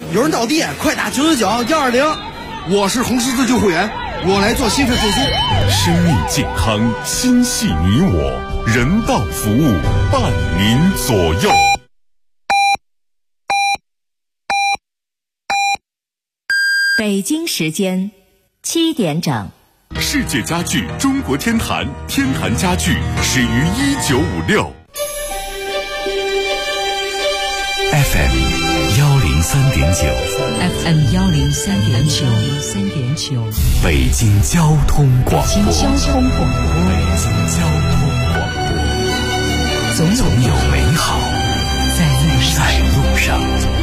有人倒地，快打999-120。 我是红十字救护员，我来做心肺复苏。 生命健康，心系你我，人道服务伴您左右。 北京时间7点整。 世界家具中国天坛，天坛家具始于1956。FM 103.9，FM 103.9， 北京交通广播， 北京交通广播， 总有美好在路上。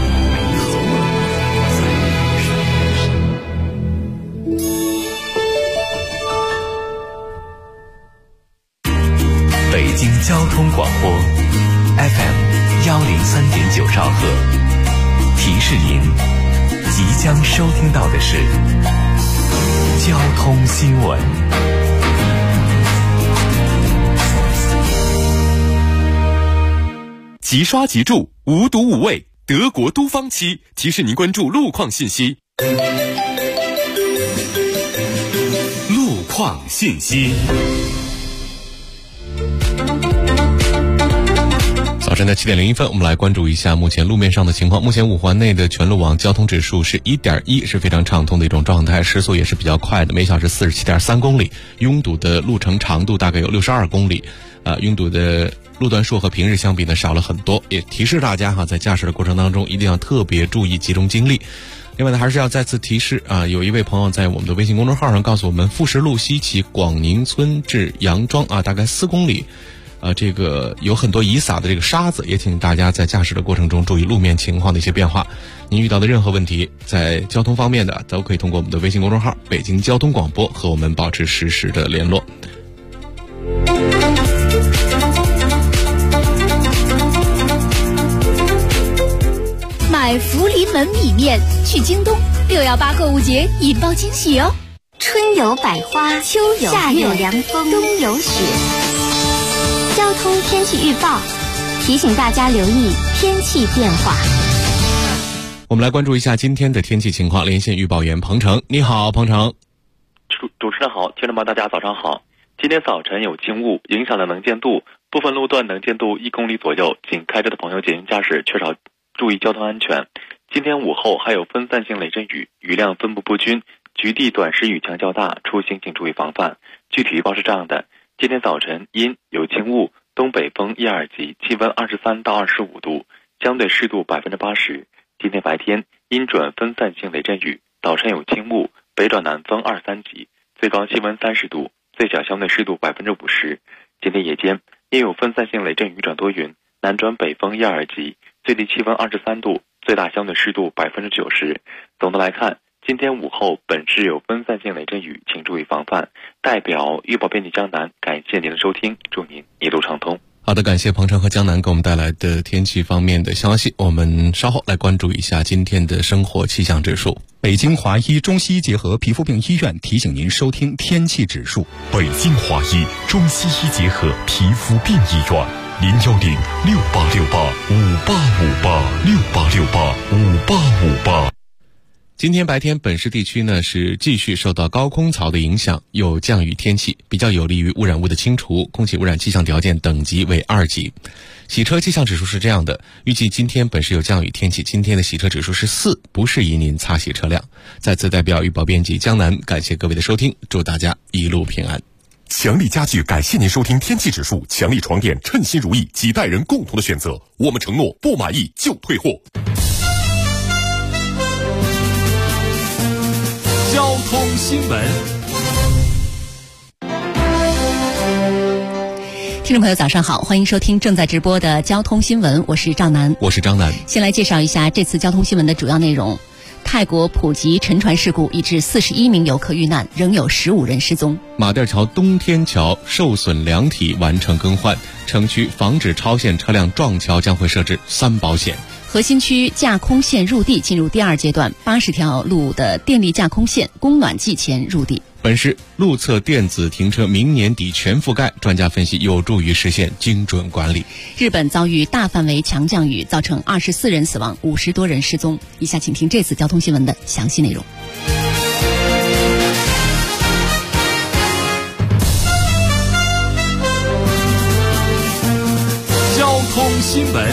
北京交通广播 FM 103.9兆赫，提示您即将收听到的是交通新闻。即刷即注，无毒无畏，德国都方漆提示您关注路况信息。路况信息。早晨的7点01分，我们来关注一下目前路面上的情况。目前五环内的全路网交通指数是 1.1， 是非常畅通的一种状态，时速也是比较快的，每小时47.3公里，拥堵的路程长度大概有62公里，拥堵的路段数和平日相比呢少了很多，也提示大家在驾驶的过程当中一定要特别注意，集中精力。另外呢，还是要再次提示有一位朋友在我们的微信公众号上告诉我们，富石路西起广宁村至杨庄大概4公里。这个有很多遗撒的这个沙子，也请大家在驾驶的过程中注意路面情况的一些变化。您遇到的任何问题，在交通方面的都可以通过我们的微信公众号北京交通广播和我们保持实时的联络。 买福临门米面去京东，618购物节引爆惊喜哦！ 春有百花，秋有夏有凉风，冬有雪。交通天气预报提醒大家留意天气变化。 我们来关注一下今天的天气情况，连线预报员彭程。你好，彭程。 主持人好，听众们大家早上好。今天早晨有轻雾影响了能见度，部分路段能见度1公里左右，请开车的朋友谨慎驾驶，缺少注意交通安全。今天午后还有分散性雷阵雨，雨量分布不均，局地短时雨强较大，出行请注意防范。具体预报是这样的：今天早晨阴有轻雾，东北风1、2级，气温23到25度，相对湿度80%。今天白天阴转分散性雷阵雨，早晨有轻雾，北转南风2、3级，最高气温30度，最小相对湿度50%。今天夜间也有分散性雷阵雨转多云，南转北风1、2级，最低气温23度，最大相对湿度90%。总的来看，今天午后本市有分散性雷阵雨，请注意防范。代表预报编辑江南，感谢您的收听，祝您一路畅通。 好的，感谢彭程和江南给我们带来的天气方面的消息。我们稍后来关注一下今天的生活气象指数。 北京华医中西医结合皮肤病医院提醒您收听天气指数。 北京华医中西医结合皮肤病医院，010-6868-5858，6868-5858。今天白天本市地区呢是继续受到高空槽的影响，有降雨天气，比较有利于污染物的清除，空气污染气象条件等级为2级。洗车气象指数是这样的，预计今天本市有降雨天气，今天的洗车指数是4，不适宜您擦洗车辆。再次代表预报编辑江南，感谢各位的收听，祝大家一路平安。 强力家具感谢您收听天气指数，强力床垫称心如意，几代人共同的选择，我们承诺不满意就退货。 交通新闻。 听众朋友早上好，欢迎收听正在直播的交通新闻，我是赵楠。 我是张楠。 先来介绍一下这次交通新闻的主要内容。泰国普吉沉船事故已致41名游客遇难，仍有15人失踪。 马甸桥东天桥受损梁体完成更换，城区防止超限车辆撞桥将会设置3保险。 核心区架空线入地进入第2阶段，80条路的电力架空线供暖季前入地。 本市路侧电子停车明年底全覆盖，专家分析有助于实现精准管理。 日本遭遇大范围强降雨，造成24人死亡，50多人失踪。以下请听这次交通新闻的详细内容。 交通新闻。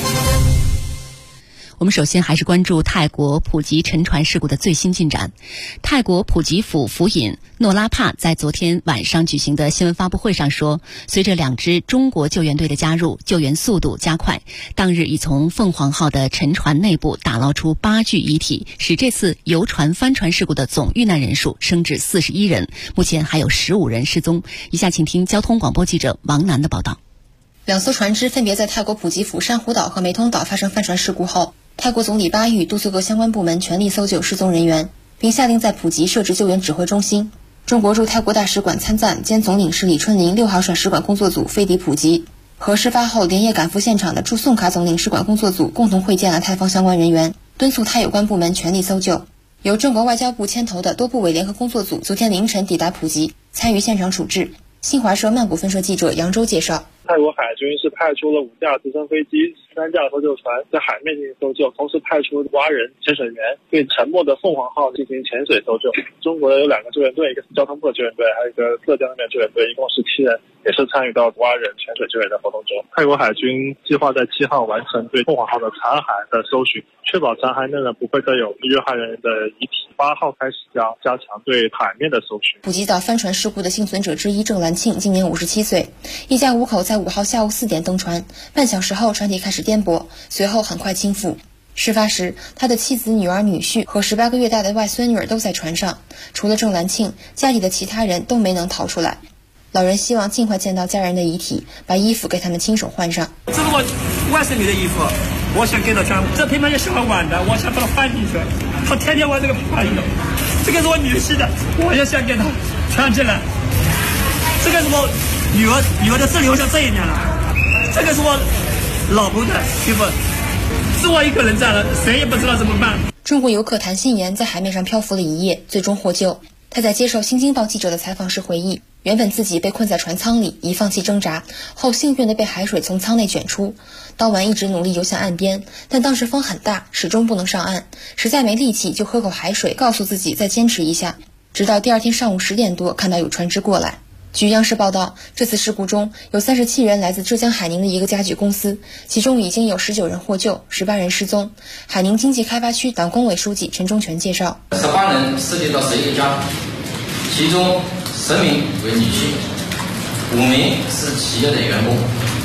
我们首先还是关注泰国普吉沉船事故的最新进展。泰国普吉府府尹诺拉帕在昨天晚上举行的新闻发布会上说，随着2支中国救援队的加入，救援速度加快，当日已从凤凰号的沉船内部打捞出8具遗体，使这次游船翻船事故的总遇难人数升至41人，目前还有15人失踪。以下请听交通广播记者王楠的报道。 2艘船只分别在泰国普吉府珊瑚岛和梅通岛发生翻船事故后，泰国总理巴育督促各相关部门全力搜救失踪人员，并下令在普吉设置救援指挥中心。中国驻泰国大使馆参赞兼总领事李春林6号甩使馆工作组飞抵普吉，和事发后连夜赶赴现场的驻宋卡总领事馆工作组共同会见了泰方相关人员，敦促泰有关部门全力搜救。由中国外交部牵头的多部委联合工作组昨天凌晨抵达普吉，参与现场处置。新华社曼谷分社记者杨周介绍， 泰国海军是派出了5架直升飞机、3架搜救船在海面进行搜救，同时派出蛙人潜水员对沉没的凤凰号进行潜水搜救。中国有2个救援队，一个是交通部的救援队，还有一个浙江那边救援队，一共17人，也是参与到蛙人潜水救援的活动中。泰国海军计划在7号完成对凤凰号的残骸的搜寻，确保残骸内不会再有遇害人的遗体。8号开始加强对海面的搜寻。 普吉岛翻船事故的幸存者之一郑兰庆今年57岁，一家5口在5号下午4点登船，半小时后船体开始颠簸，随后很快倾覆。事发时，他的妻子、女儿、女婿和18个月大的外孙女儿都在船上，除了郑兰庆，家里的其他人都没能逃出来。老人希望尽快见到家人的遗体，把衣服给他们亲手换上。 这是我外甥女的衣服，我想给她穿。这乒乓球喜欢玩的，我想把她换进去。她天天玩这个乒乓球。这个是我女婿的，我也想给她穿起来。这个是我女儿的是留下这一年了。这个是我老婆的媳妇，是我一个人在了，谁也不知道怎么办。 中国游客谭信言在海面上漂浮了1夜，最终获救。他在接受《新京报》记者的采访时回忆，原本自己被困在船舱里，已放弃挣扎，后幸运地被海水从舱内卷出。当晚一直努力游向岸边，但当时风很大，始终不能上岸，实在没力气，就喝口海水，告诉自己再坚持一下。直到第2天上午10点多，看到有船只过来。据央视报道，这次事故中有37人来自浙江海宁的一个家具公司，其中已经有19人获救，18人失踪。海宁经济开发区党工委书记陈忠全介绍 ，18人涉及到11个家，其中10名为女性，5名是企业的员工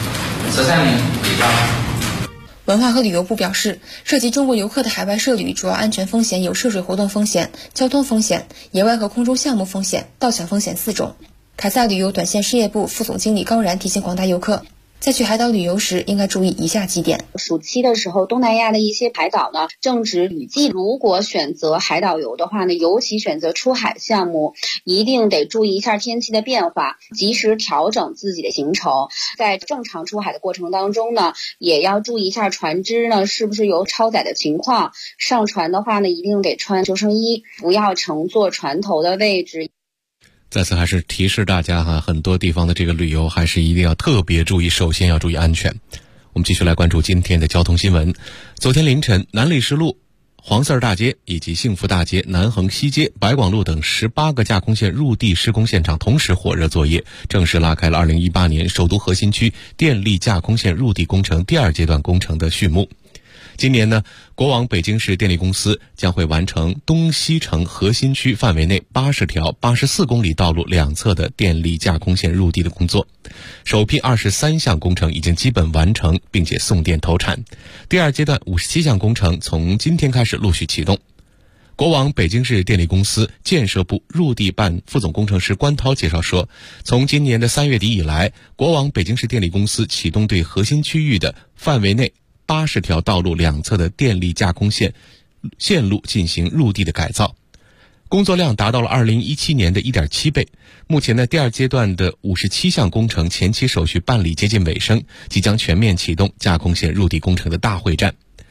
，13名为家。 文化和旅游部表示，涉及中国游客的海外涉旅主要安全风险有涉水活动风险、交通风险、野外和空中项目风险、盗抢风险4种。凯撒旅游短线事业部副总经理高然提醒广大游客，在去海岛旅游时应该注意以下几点。 暑期的时候，东南亚的一些海岛呢正值雨季，如果选择海岛游的话呢，尤其选择出海项目，一定得注意一下天气的变化，及时调整自己的行程。在正常出海的过程当中呢，也要注意一下船只呢是不是有超载的情况。上船的话呢，一定得穿救生衣，不要乘坐船头的位置。 再次还是提示大家很多地方的这个旅游还是一定要特别注意，首先要注意安全。我们继续来关注今天的交通新闻。昨天凌晨，南礼士路、黄四儿大街以及幸福大街、南横西街、白广路等18个架空线入地施工现场同时火热作业，正式拉开了2018年首都核心区电力架空线入地工程第2阶段工程的序幕。今年呢，国网北京市电力公司将会完成东西城核心区范围内80条84公里道路两侧的电力架空线入地的工作。首批23项工程已经基本完成，并且送电投产。第2阶段57项工程从今天开始陆续启动。国网北京市电力公司建设部入地办副总工程师关涛介绍说，从今年的3月底以来，国网北京市电力公司启动对核心区域的范围内80条道路两侧的电力架空线路进行入地的改造，工作量达到了2017年的 1.7 倍。目前呢，第2阶段的57项工程前期手续办理接近尾声，即将全面启动架空线入地工程的大会战。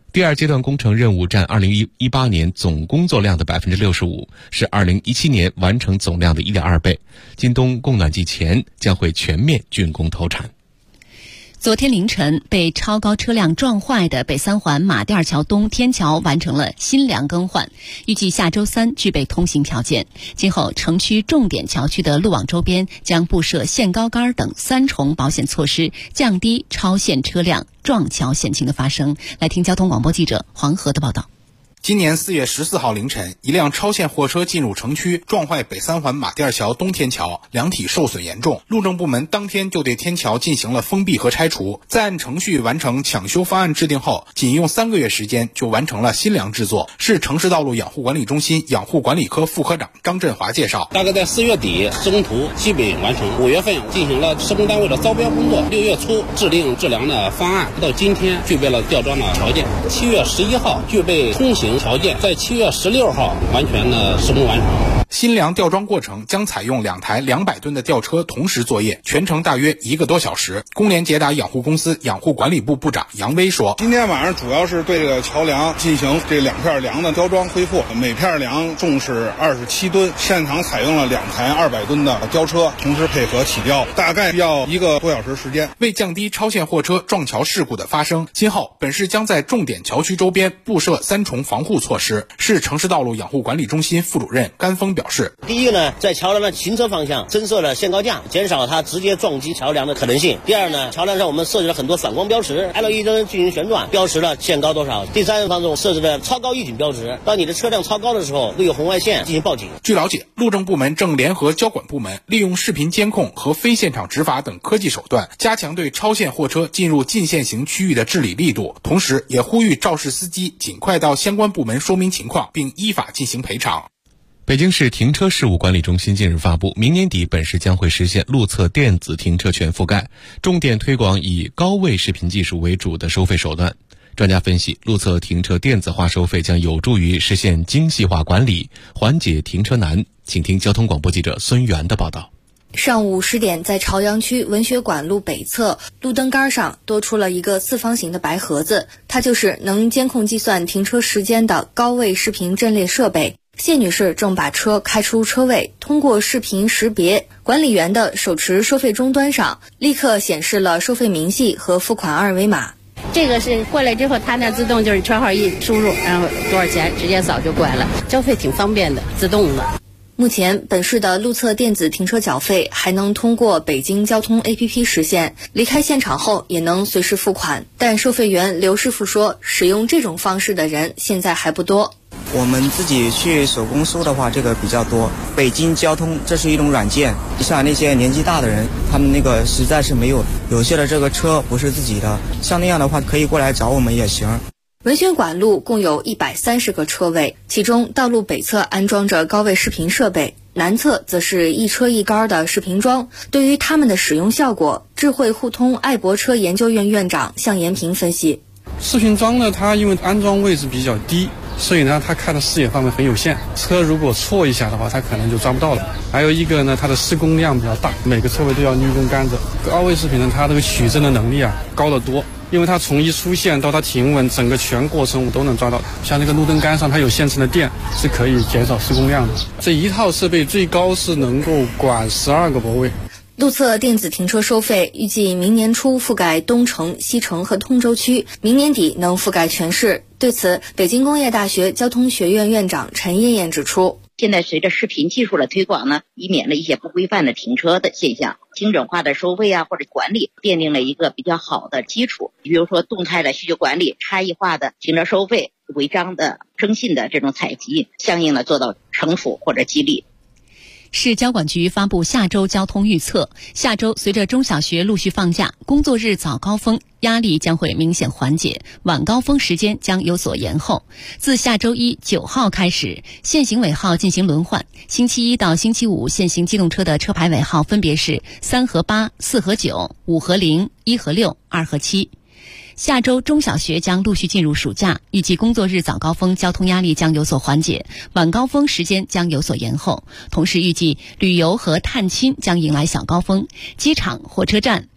第二阶段工程任务占2018年总工作量的 65%， 是2017年完成总量的 1.2 倍。今冬供暖季前将会全面竣工投产。 昨天凌晨被超高车辆撞坏的北三环马甸桥东天桥完成了新梁更换，预计下周3具备通行条件。今后城区重点桥区的路网周边将布设限高杆等3重保险措施，降低超限车辆撞桥险情的发生。来听交通广播记者黄河的报道。 今年4月14号凌晨，一辆超限货车进入城区，撞坏北三环马甸桥东天桥，梁体受损严重。路政部门当天就对天桥进行了封闭和拆除，在按程序完成抢修方案制定后，仅用3个月时间就完成了新梁制作。市城市道路养护管理中心养护管理科副科长张振华介绍， 大概在4月底施工图基本完成，5月份进行了施工单位的招标工作，6月初制定治梁的方案，到今天具备了吊装的条件，7月11号具备通行条件，在7月16号完全的施工完成。 新梁吊装过程将采用2台200吨的吊车同时作业，全程大约1个多小时。工联捷达养护公司养护管理部部长杨威说， 今天晚上主要是对这个桥梁进行这2片梁的吊装恢复，每片梁重是27吨，现场采用了2台200吨的吊车同时配合起吊，大概要1个多小时时间。 为降低超限货车撞桥事故的发生，今后本市将在重点桥区周边布设3重防护措施。市城市道路养护管理中心副主任甘峰表示， 第一个呢，在桥梁的行车方向增设了限高架，减少它直接撞击桥梁的可能性。第二呢，桥梁上我们设置了很多反光标识 ，LED 灯进行旋转，标识了限高多少。第三方面设置了超高预警标识，当你的车辆超高的时候，会有红外线进行报警。 据了解，路政部门正联合交管部门，利用视频监控和非现场执法等科技手段，加强对超限货车进入禁限行区域的治理力度，同时也呼吁肇事司机尽快到相关部门说明情况，并依法进行赔偿。 北京市停车事务管理中心近日发布，明年底本市将会实现路侧电子停车全覆盖，重点推广以高位视频技术为主的收费手段。专家分析，路侧停车电子化收费将有助于实现精细化管理，缓解停车难。请听交通广播记者孙源的报道。 上午10点，在朝阳区文学馆路北侧路灯杆上多出了一个4方形的白盒子，它就是能监控计算停车时间的高位视频阵列设备。谢女士正把车开出车位，通过视频识别，管理员的手持收费终端上立刻显示了收费明细和付款二维码。 这个是过来之后，它那自动就是车号一输入，然后多少钱直接扫就过来了，交费挺方便的，自动的。 目前，本市的路侧电子停车缴费还能通过北京交通 APP 实现，离开现场后也能随时付款。但收费员刘师傅说，使用这种方式的人现在还不多。 我们自己去手工收的话，这个比较多。北京交通这是一种软件，像那些年纪大的人，他们那个实在是没有些的这个车不是自己的，像那样的话可以过来找我们也行。 文学馆路共有130个车位，其中道路北侧安装着高位视频设备，南侧则是一车一杆的视频桩。对于它们的使用效果，智慧互通爱博车研究院院长向延平分析， 视频桩呢，它因为安装位置比较低，所以呢它看的视野范围很有限，车如果错一下的话，它可能就抓不到了。还有一个呢，它的施工量比较大，每个车位都要运工杆子。高位视频呢，它这个取证的能力高得多，因为它从一出现到它停稳，整个全过程我都能抓到。像那个路灯杆上它有现成的电，是可以减少施工量的。这一套设备最高是能够管12个泊位。 路侧电子停车收费预计明年初覆盖东城、西城和通州区，明年底能覆盖全市。对此，北京工业大学交通学院院长陈艳艳指出， 现在随着视频技术的推广呢，以免了一些不规范的停车的现象，精准化的收费或者管理奠定了一个比较好的基础。比如说动态的需求管理、差异化的停车收费、违章的征信的这种采集，相应的做到惩处或者激励。 市交管局发布下周交通预测，下周随着中小学陆续放假，工作日早高峰压力将会明显缓解，晚高峰时间将有所延后。自下周1 9号开始，限行尾号进行轮换，星期1到星期5限行机动车的车牌尾号分别是3和8、4和9、5和0、1和6、2和7。下周中小学将陆续进入暑假，预计工作日早高峰交通压力将有所缓解，晚高峰时间将有所延后。同时预计旅游和探亲将迎来小高峰，机场、火车站、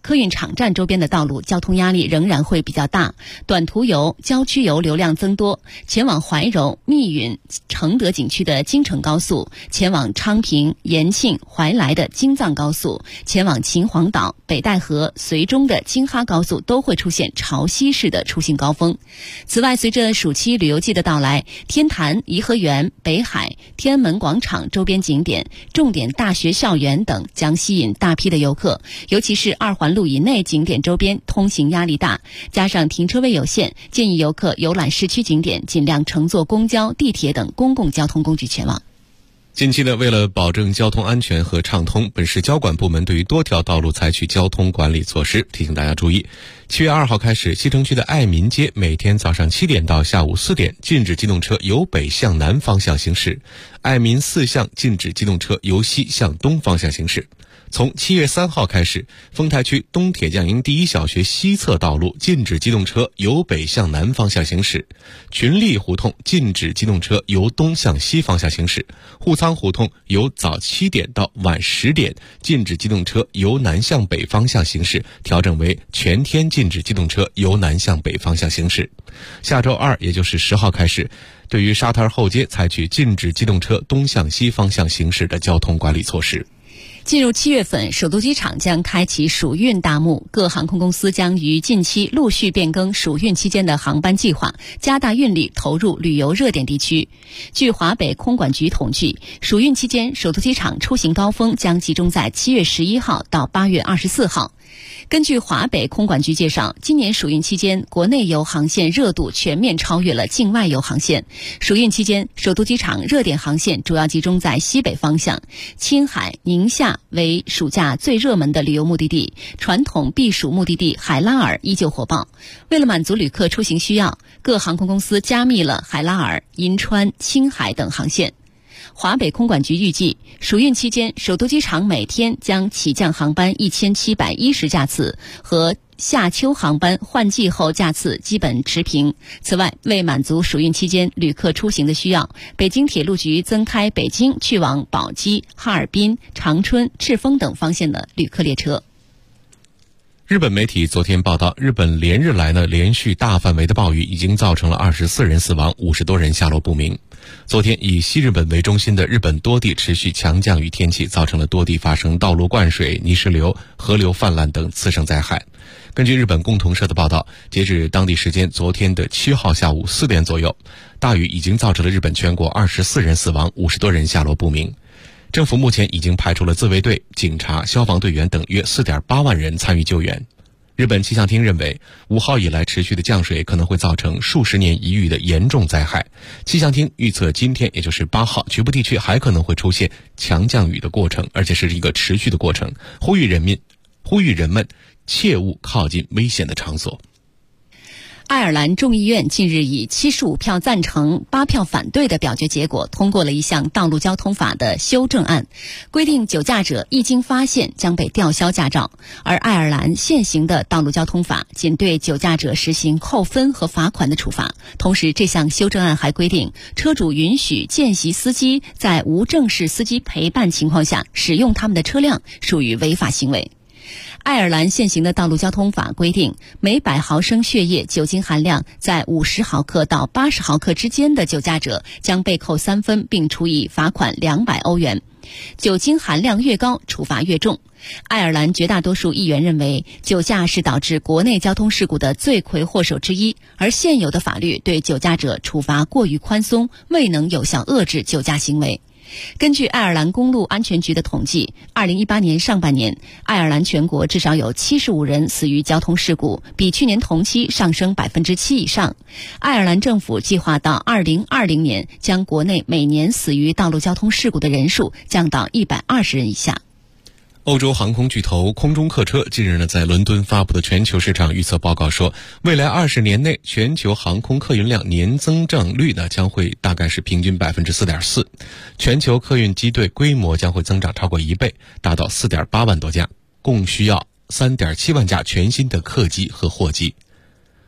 客运场站周边的道路交通压力仍然会比较大，短途游、郊区游流量增多，前往怀柔、密云、承德景区的京承高速，前往昌平、延庆、怀来的京藏高速，前往秦皇岛、北戴河、绥中的京哈高速都会出现潮汐式的出行高峰。此外，随着暑期旅游季的到来，天坛、颐和园、北海、天安门广场周边景点、重点大学校园等将吸引大批的游客，尤其是2环路以内景点周边通行压力大，加上停车位有限，建议游客游览市区景点尽量乘坐公交、地铁等公共交通工具前往。 近期呢，为了保证交通安全和畅通，本市交管部门对于多条道路采取交通管理措施，提醒大家注意。7月2号开始，西城区的爱民街每天早上7点到下午4点禁止机动车由北向南方向行驶，爱民4巷禁止机动车由西向东方向行驶。从7月3号开始，丰台区东铁匠营第一小学西侧道路禁止机动车由北向南方向行驶，群力胡同禁止机动车由东向西方向行驶，户仓胡同由早7点到晚10点禁止机动车由南向北方向行驶，调整为全天禁止机动车由南向北方向行驶。下周2，也就是10号开始，对于沙滩后街采取禁止机动车东向西方向行驶的交通管理措施。 进入7月份，首都机场将开启暑运大幕，各航空公司将于近期陆续变更暑运期间的航班计划，加大运力投入旅游热点地区。据华北空管局统计，暑运期间首都机场出行高峰将集中在7月11号到8月24号。根据华北空管局介绍，今年暑运期间，国内游航线热度全面超越了境外游航线。暑运期间，首都机场热点航线主要集中在西北方向，青海、宁夏为暑假最热门的旅游目的地，传统避暑目的地海拉尔依旧火爆。为了满足旅客出行需要，各航空公司加密了海拉尔、银川、青海等航线。华北空管局预计，暑运期间，首都机场每天将起降航班1710架次，和夏秋航班换季后架次基本持平。此外，为满足暑运期间旅客出行的需要，北京铁路局增开北京去往宝鸡、哈尔滨、长春、赤峰等方向的旅客列车。 日本媒体昨天报道，日本连日来连续大范围的暴雨已经造成了24人死亡，50多人下落不明。昨天以西日本为中心的日本多地持续强降雨天气，造成了多地发生道路灌水、泥石流、河流泛滥等次生灾害。根据日本共同社的报道，截至当地时间昨天的7号下午4点左右，大雨已经造成了日本全国24人死亡，50多人下落不明。政府目前已经派出了自卫队、警察、消防队员等约 4.8 万人参与救援。日本气象厅认为，5号以来持续的降水可能会造成数十年一遇的严重灾害。气象厅预测今天，也就是8号，局部地区还可能会出现强降雨的过程，而且是一个持续的过程，呼吁人们切勿靠近危险的场所。 爱尔兰众议院近日以75票赞成、8票反对的表决结果，通过了一项道路交通法的修正案，规定酒驾者一经发现将被吊销驾照。而爱尔兰现行的道路交通法仅对酒驾者实行扣分和罚款的处罚。同时，这项修正案还规定，车主允许见习司机在无正式司机陪伴情况下使用他们的车辆，属于违法行为。爱尔兰现行的道路交通法规定，每100毫升血液酒精含量在50毫克到80毫克之间的酒驾者将被扣3分，并处以罚款200欧元。酒精含量越高，处罚越重。爱尔兰绝大多数议员认为，酒驾是导致国内交通事故的罪魁祸首之一，而现有的法律对酒驾者处罚过于宽松，未能有效遏制酒驾行为。根据爱尔兰公路安全局的统计，2018年上半年，爱尔兰全国至少有75人死于交通事故，比去年同期上升7%以上。爱尔兰政府计划到2020年将国内每年死于道路交通事故的人数降到120人以下。 欧洲航空巨头空中客车近日在伦敦发布的全球市场预测报告说，未来20年内全球航空客运量年增长率将会大概是平均 4.4%， 全球客运机队规模将会增长超过1倍，达到 4.8 万多架，共需要 3.7 万架全新的客机和货机。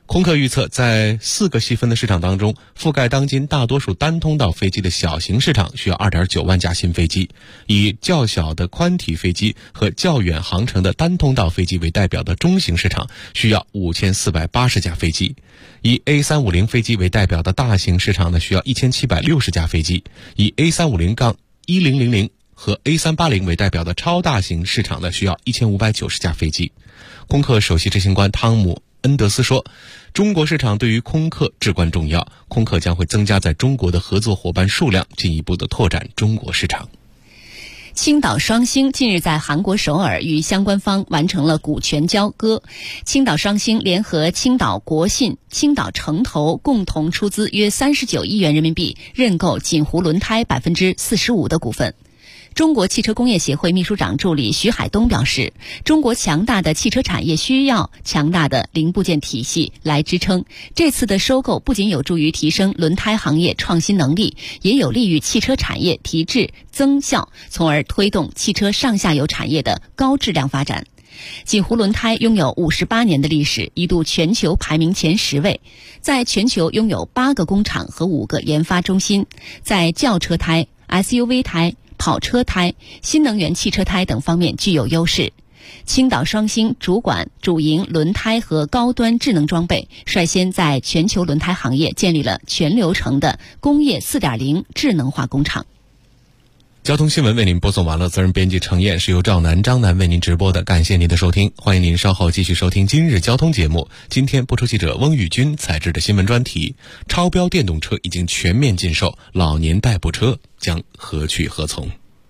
空客预测，在4个细分的市场当中，覆盖当今大多数单通道飞机的小型市场需要 2.9 万架新飞机，以较小的宽体飞机和较远航程的单通道飞机为代表的中型市场需要5480架飞机，以 A350 飞机为代表的大型市场呢需要1760架飞机，以 A350-1000 和 A380 为代表的超大型市场呢需要1590架飞机。空客首席执行官汤姆恩德斯说，中国市场对于空客至关重要，空客将会增加在中国的合作伙伴数量，进一步的拓展中国市场。 青岛双星近日在韩国首尔与相关方完成了股权交割，青岛双星联合青岛国信、青岛城投共同出资约39亿元人民币认购锦湖轮胎 45% 的股份。中国汽车工业协会秘书长助理徐海东表示，中国强大的汽车产业需要强大的零部件体系来支撑。这次的收购不仅有助于提升轮胎行业创新能力，也有利于汽车产业提质增效，从而推动汽车上下游产业的高质量发展。锦湖轮胎拥有58年的历史，一度全球排名前10位，在全球拥有8个工厂和5个研发中心，在轿车胎、SUV 胎、跑车胎、新能源汽车胎等方面具有优势。青岛双星主管主营轮胎和高端智能装备，率先在全球轮胎行业建立了全流程的工业 4.0 智能化工厂。 交通新闻为您播送完了，责任编辑程燕，是由赵楠、张楠为您直播的，感谢您的收听，欢迎您稍后继续收听今日交通节目。今天播出记者翁宇军采制的新闻专题：超标电动车已经全面禁售，老年代步车将何去何从？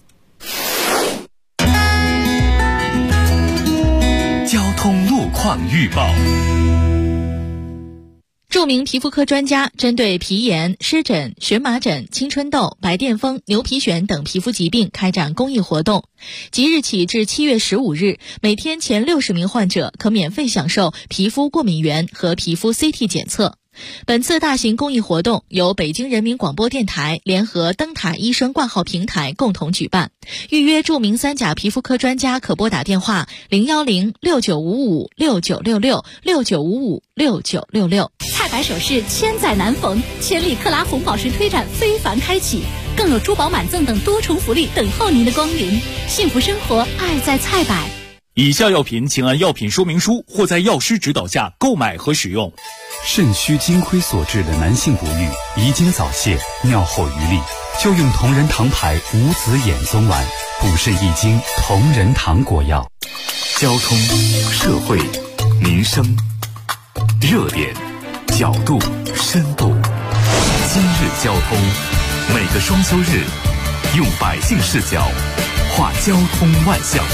交通路况预报。著名皮肤科专家针对皮炎、湿疹、荨麻疹、青春痘、白癜风、牛皮癣等皮肤疾病开展公益活动。即日起至7月15日，每天前60名患者可免费享受皮肤过敏原和皮肤 CT 检测。本次大型公益活动由北京人民广播电台联合灯塔医生挂号平台共同举办。预约著名3甲皮肤科专家可拨打电话010-6955-6966 蔡白首饰千载难逢，千里克拉红宝石推展非凡开启，更有珠宝满赠等多重福利等候您的光临。幸福生活，爱在蔡百。 以下药品请按药品说明书或在药师指导下购买和使用。 肾虚金亏所致的男性不育、遗精早泄、尿后余力，就用同仁堂牌无籽眼松丸，补肾益精同仁堂果药。 交通、社会、民生，热点、角度、深度。今日交通，每个双休日，用百姓视角画交通万象。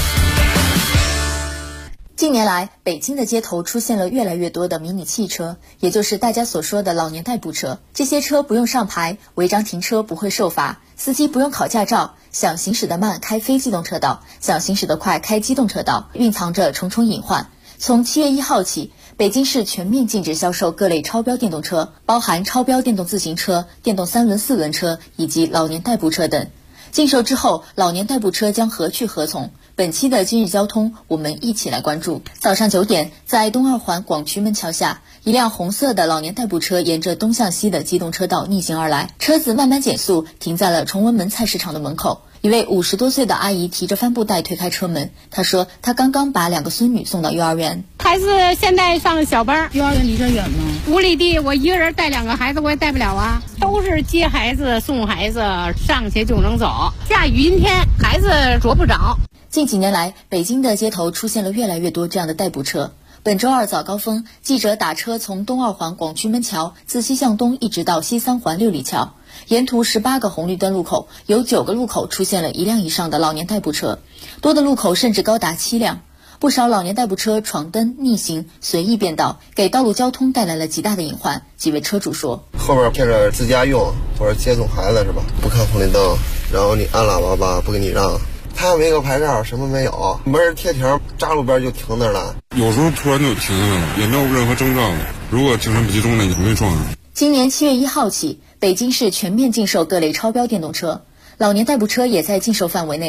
近年来，北京的街头出现了越来越多的迷你汽车，也就是大家所说的老年代步车。这些车不用上牌，违章停车不会受罚，司机不用考驾照，想行驶得慢开非机动车道，想行驶得快开机动车道，蕴藏着重重隐患。从7月1号起，北京市全面禁止销售各类超标电动车，包含超标电动自行车、电动3轮、4轮车以及老年代步车等。禁售之后，老年代步车将何去何从？本期的今日交通，我们一起来关注。早上9点，在东二环广渠门桥下，一辆红色的老年代步车沿着东向西的机动车道逆行而来，车子慢慢减速，停在了崇文门菜市场的门口。一位50多岁的阿姨提着帆布袋推开车门，她说她刚刚把2个孙女送到幼儿园。 孩子现在上小班，幼儿园离这远吗？5里地，我一个人带2个孩子我也带不了啊，都是接孩子送孩子上去就能走，下雨阴天孩子着不着。 近几年来，北京的街头出现了越来越多这样的代步车。本周二早高峰，记者打车从东二环广渠门桥自西向东一直到西3环6里桥，沿途18个红绿灯路口，有9个路口出现了1辆以上的老年代步车，多的路口甚至高达7辆。不少老年代步车闯灯、逆行、随意变道，给道路交通带来了极大的隐患。几位车主说， 后面骗着自家用或者接送孩子是吧，不看红绿灯，然后你按喇叭吧不给你让，他也没个牌照，什么没有，没人贴条，扎路边就停那儿了。 有时候突然就停下了，也没有任何征兆的。如果精神不集中的，也没撞上。 今年7月1号起，北京市全面禁售各类超标电动车，老年代步车也在禁售范围内。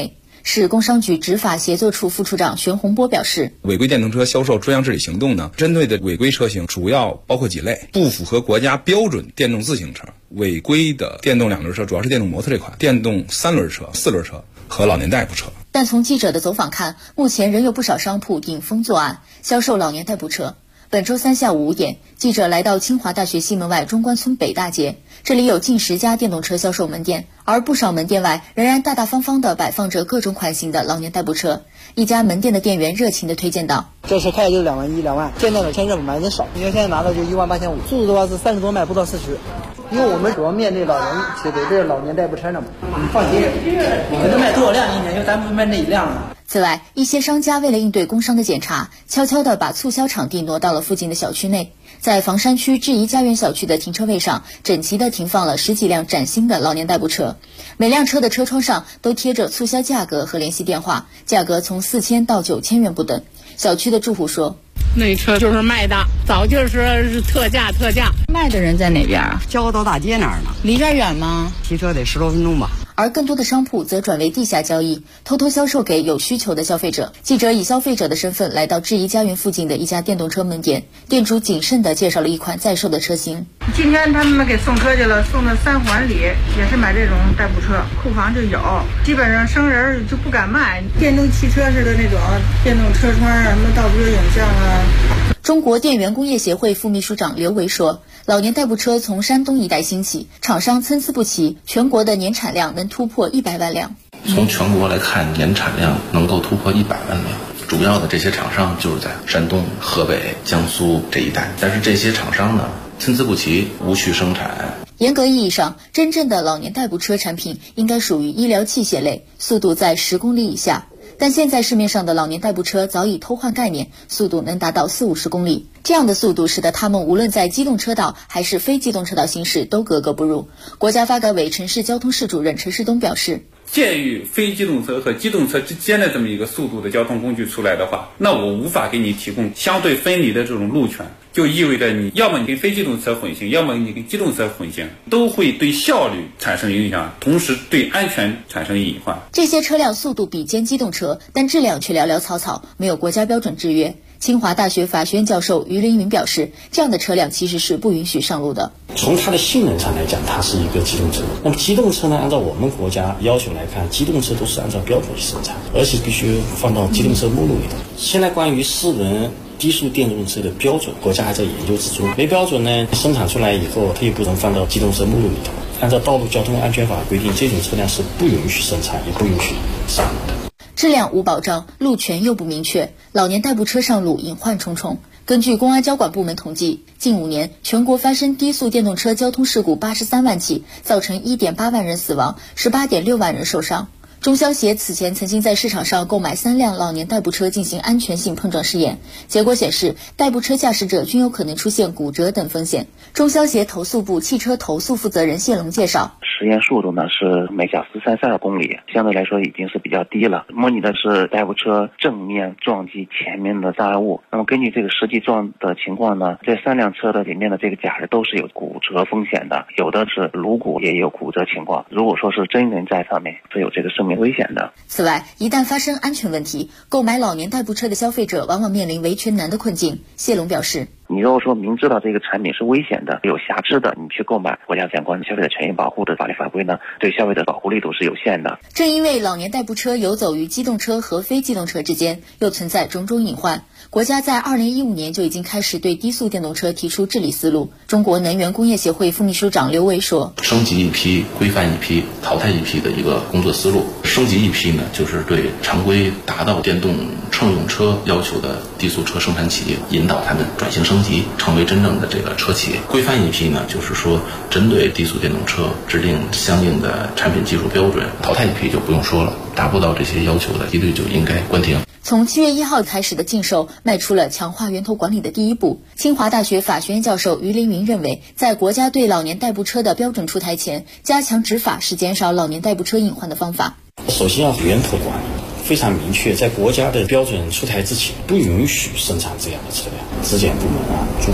市工商局执法协作处副处长玄洪波表示， 违规电动车销售专项治理行动呢，针对的违规车型主要包括几类：不符合国家标准电动自行车、违规的电动2轮车，主要是电动摩托这款、电动3轮车、4轮车和老年代步车。 但从记者的走访看，目前仍有不少商铺顶风作案，销售老年代步车。本周三下午5点，记者来到清华大学西门外中关村北大街，这里有近10家电动车销售门店，而不少门店外仍然大大方方地摆放着各种款型的老年代步车。一家门店的店员热情地推荐道：“ 这车开的就是2万1、2万，现在的签证买的少，因为现在拿到就18500，速度的话是30多迈不到40。因为我们主要面对老人，去给这老年代步车呢嘛。你放心，我们都卖多少辆一年，就咱们卖那1辆了。” 此外，一些商家为了应对工商的检查，悄悄地把促销场地挪到了附近的小区内。在房山区质疑家园小区的停车位上，整齐地停放了10几辆崭新的老年代步车，每辆车的车窗上都贴着促销价格和联系电话，价格从4000到9000元不等。小区的住户说：“ 那车就是卖的，早就是特价。 卖的人在哪边啊？ 交道大街那儿呢。 离这儿远吗？ 骑车得10多分钟吧。” 而更多的商铺则转为地下交易，偷偷销售给有需求的消费者。记者以消费者的身份来到质疑家园附近的一家电动车门店，店主谨慎地介绍了一款在售的车型。 今天他们给送车去了，送到3环里，也是买这种代步车，库房就有，基本上商人就不敢卖。电动汽车似的那种电动车窗什么倒车影像啊。 中国电源工业协会副秘书长刘维说，老年代步车从山东一带兴起，厂商参差不齐，全国的年产量能突破100万辆。 从全国来看，年产量能够突破100万辆。主要的这些厂商就是在山东、河北、江苏这一带，但是这些厂商呢，参差不齐，无序生产。 严格意义上，真正的老年代步车产品应该属于医疗器械类，速度在10公里以下。但现在市面上的老年代步车早已偷换概念，速度能达到40-50公里。这样的速度使得他们无论在机动车道还是非机动车道行驶都格格不入。国家发改委城市交通室主任陈世东表示， 鉴于非机动车和机动车之间的这么一个速度的交通工具出来的话，那我无法给你提供相对分离的这种路权，就意味着你要么你跟非机动车混行，要么你跟机动车混行，都会对效率产生影响，同时对安全产生隐患。 这些车辆速度比肩机动车，但质量却寥寥草草，没有国家标准制约。清华大学法学院教授于凌云表示，这样的车辆其实是不允许上路的。 从它的性能上来讲，它是一个机动车。那么机动车呢，按照我们国家要求来看，机动车都是按照标准去生产，而且必须放到机动车目录里头。现在关于4轮低速电动车的标准，国家还在研究之中。没标准呢，生产出来以后，它也不能放到机动车目录里头。按照道路交通安全法规定，这种车辆是不允许生产，也不允许上路的。 质量无保障，路权又不明确，老年代步车上路隐患重重。根据公安交管部门统计，近5年全国发生低速电动车交通事故83万起，造成1.8万人死亡，18.6万人受伤。中消协此前曾经在市场上购买3辆老年代步车进行安全性碰撞试验，结果显示代步车驾驶者均有可能出现骨折等风险。中消协投诉部汽车投诉负责人谢龙介绍， 实验速度呢是每小时32公里，相对来说已经是比较低了。模拟的是代步车正面撞击前面的障碍物，那么根据这个实际撞的情况呢，这3辆车的里面的这个甲是都是有骨折风险的，有的是颅骨也有骨折情况。如果说是真人在上面，是有这个生命危险的。 此外，一旦发生安全问题，购买老年代步车的消费者往往面临维权难的困境。谢龙表示， 你如果说明知道这个产品是危险的、有瑕疵的，你去购买，国家相关的消费者权益保护的法律法规呢，对消费者保护力度是有限的。 正因为老年代步车游走于机动车和非机动车之间，又存在种种隐患，国家在2015年就已经开始对低速电动车提出治理思路。中国能源工业协会副秘书长刘维说， 升级一批、规范一批、淘汰一批的一个工作思路。升级一批呢，就是对常规达到电动乘用车要求的低速车生产企业，引导他们转型升级，成为真正的这个车企。规范一批呢，就是说针对低速电动车制定相应的产品技术标准。淘汰一批就不用说了，达不到这些要求的，一律就应该关停。 从7月1号开始的禁售，迈出了强化源头管理的第一步。清华大学法学院教授于凌云认为，在国家对老年代步车的标准出台前，加强执法是减少老年代步车隐患的方法。 首先要源头管理，非常明确，在国家的标准出台之前，不允许生产这样的车辆。质检部门啊，